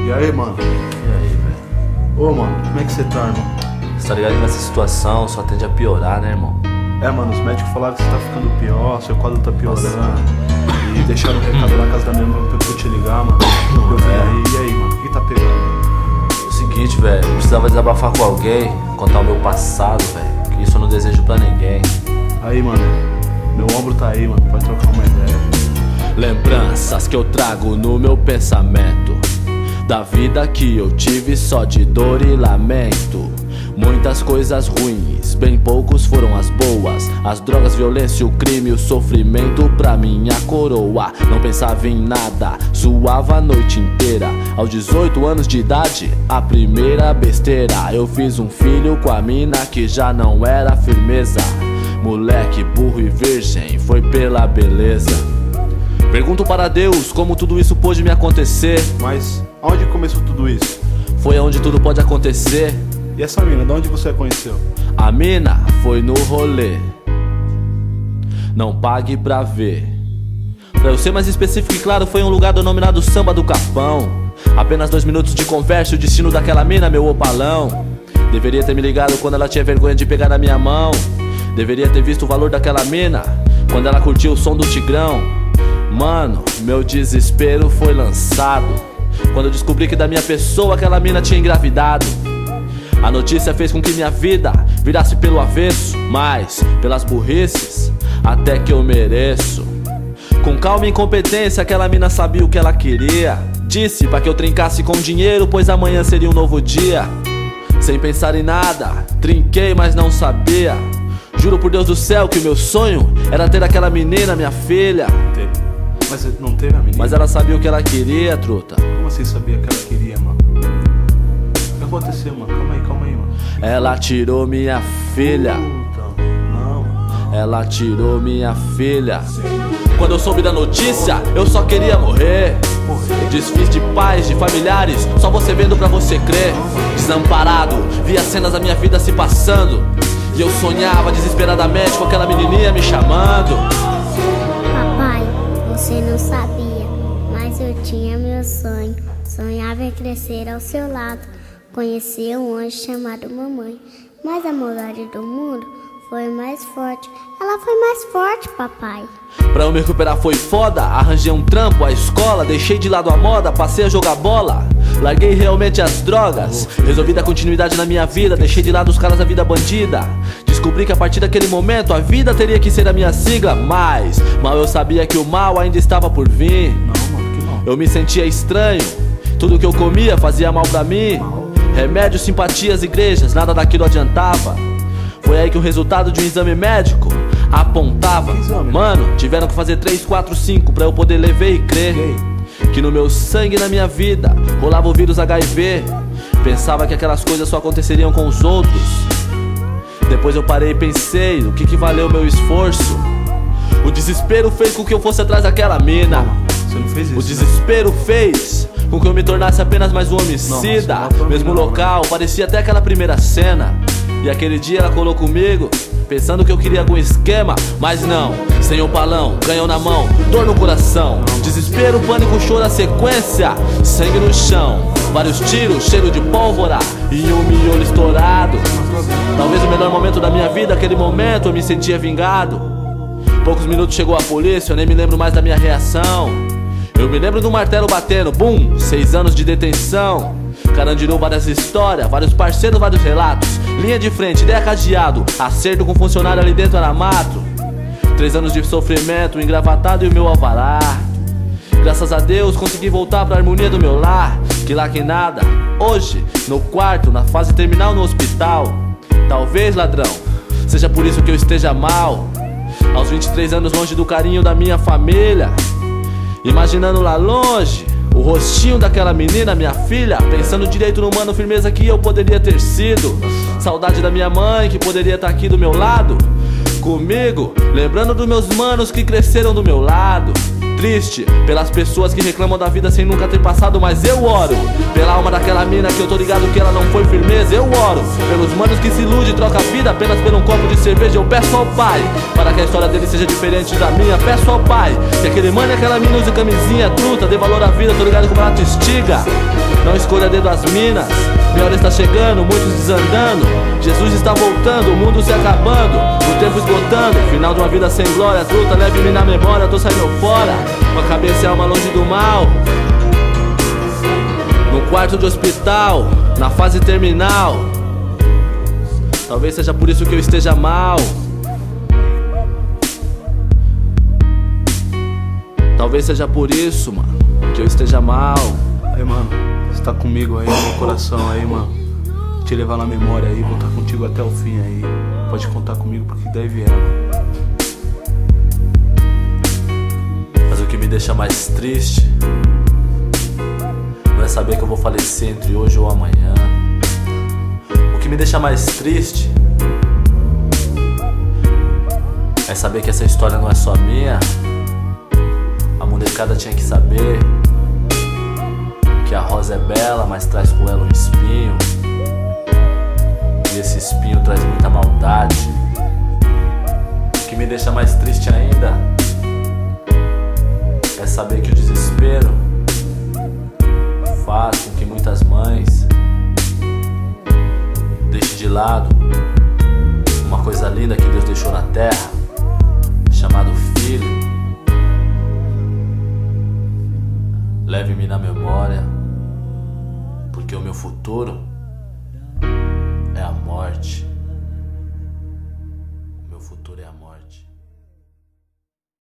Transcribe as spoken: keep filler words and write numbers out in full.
E aí, mano? E aí, velho? Ô, mano, como é que você tá, irmão? Você tá ligado que nessa situação só tende a piorar, né, irmão? É, mano, os médicos falaram que você tá ficando pior, seu quadro tá piorando. E deixaram um recado lá na casa da minha mãe pra eu te ligar, mano. Eu vim aí, e aí, mano, o que tá pegando? É o seguinte, velho, eu precisava desabafar com alguém, contar o meu passado, velho, que isso eu não desejo pra ninguém. Aí, mano, meu ombro tá aí, mano, pode trocar uma ideia. Lembranças que eu trago no meu pensamento, da vida que eu tive só de dor e lamento. Muitas coisas ruins, bem poucos foram as boas. As drogas, violência, o crime, o sofrimento pra minha coroa. Não pensava em nada, suava a noite inteira. Aos dezoito anos de idade, a primeira besteira. Eu fiz um filho com a mina que já não era firmeza. Moleque burro e virgem, foi pela beleza. Pergunto para Deus como tudo isso pôde me acontecer. Mas aonde começou tudo isso? Foi onde tudo pode acontecer. E essa mina, de onde você a conheceu? A mina foi no rolê. Não pague pra ver. Pra eu ser mais específico e claro, foi um lugar denominado Samba do Capão. Apenas dois minutos de conversa e o destino daquela mina, meu opalão. Deveria ter me ligado quando ela tinha vergonha de pegar na minha mão. Deveria ter visto o valor daquela mina quando ela curtiu o som do Tigrão. Mano, meu desespero foi lançado quando eu descobri que da minha pessoa aquela mina tinha engravidado. A notícia fez com que minha vida virasse pelo avesso, mas pelas burrices até que eu mereço. Com calma e incompetência aquela mina sabia o que ela queria. Disse pra que eu trincasse com dinheiro, pois amanhã seria um novo dia. Sem pensar em nada, trinquei mas não sabia. Juro por Deus do céu que o meu sonho era ter aquela menina, minha filha. Mas não teve a menina? Mas ela sabia o que ela queria, truta. Como você sabia que ela queria, mano? O que aconteceu, mano? Calma aí, calma aí, mano. Ela tirou minha filha. Puta, não. Ela tirou minha filha. Quando eu soube da notícia, eu só queria morrer. Desfiz de pais, de familiares, só você vendo pra você crer. Desamparado, via cenas da minha vida se passando. E eu sonhava desesperadamente com aquela menininha me chamando. Papai, você não sabia, mas eu tinha meu sonho. Sonhava em crescer ao seu lado, conhecer um anjo chamado mamãe. Mas a maldade do mundo foi mais forte. Ela foi mais forte, papai. Pra eu me recuperar foi foda. Arranjei um trampo, a escola, deixei de lado a moda, passei a jogar bola. Larguei realmente as drogas, resolvi dar continuidade na minha vida. Deixei de lado os caras da vida bandida. Descobri que a partir daquele momento a vida teria que ser a minha sigla. Mas mal eu sabia que o mal ainda estava por vir. Não, mano, que mal. Eu me sentia estranho, tudo que eu comia fazia mal pra mim. Remédios, simpatias, igrejas, nada daquilo adiantava. Foi aí que o resultado de um exame médico apontava. Mano, tiveram que fazer três, quatro, cinco pra eu poder ler e crer que no meu sangue e na minha vida rolava o vírus H I V. Pensava que aquelas coisas só aconteceriam com os outros. Depois eu parei e pensei, o que que valeu meu esforço? O desespero fez com que eu fosse atrás daquela mina. Você não fez isso? O desespero fez com que eu me tornasse apenas mais um homicida. Não, não, Mesmo não, local, parecia até aquela primeira cena. E aquele dia ela colou comigo, pensando que eu queria algum esquema. Mas não, sem opalão, canhão na mão, dor no coração. Desespero, pânico, choro, a sequência. Sangue no chão, vários tiros, cheiro de pólvora e um miolo estourado. Talvez o melhor momento da minha vida, aquele momento eu me sentia vingado. Poucos minutos chegou a polícia, eu nem me lembro mais da minha reação. Eu me lembro do martelo batendo, bum, seis anos de detenção. Carandiru, várias histórias, vários parceiros, vários relatos. Linha de frente, ideia cadeado, acerto com funcionário ali dentro era mato. Três anos de sofrimento, engravatado e o meu alvará. Graças a Deus consegui voltar pra harmonia do meu lar. Que lá que nada, hoje, no quarto, na fase terminal no hospital. Talvez, ladrão, seja por isso que eu esteja mal. Aos vinte e três anos longe do carinho da minha família, imaginando lá longe o rostinho daquela menina, minha filha. Pensando direito no mano, firmeza que eu poderia ter sido. Saudade da minha mãe que poderia estar aqui do meu lado comigo. Lembrando dos meus manos que cresceram do meu lado. triste pelas pessoas que reclamam da vida sem nunca ter passado, mas eu oro pela alma daquela mina que eu tô ligado que ela não foi firmeza. Eu oro pelos manos que se iludem e trocam a vida apenas por um copo de cerveja. Eu peço ao Pai para que a história dele seja diferente da minha. Peço ao Pai que aquele mano e aquela mina use camisinha, truta, dê valor à vida, tô ligado como ela te estiga. Não escolha dedo as minas, minha hora está chegando, muitos desandando. Jesus está voltando, o mundo se acabando, o tempo esgotando. Final de uma vida sem glória, truta, leve-me na memória. Tô saindo fora, com a cabeça e a alma longe do mal. No quarto de hospital, na fase terminal. Talvez seja por isso que eu esteja mal. Talvez seja por isso, mano, que eu esteja mal. Aí, mano, você tá comigo aí no meu coração aí, mano. Te levar na memória aí, vou estar contigo até o fim aí. Pode contar comigo porque deve é, mano. Mas o que me deixa mais triste não é saber que eu vou falecer entre hoje ou amanhã. O que me deixa mais triste é saber que essa história não é só minha. A molecada tinha que saber que a rosa é bela, mas traz com ela um espinho. E esse espinho traz muita maldade. O que me deixa mais triste ainda é saber que o desespero faz com que muitas mães deixem de lado uma coisa linda que Deus deixou na terra, chamado filho. Leve-me na memória, porque o meu futuro é a morte.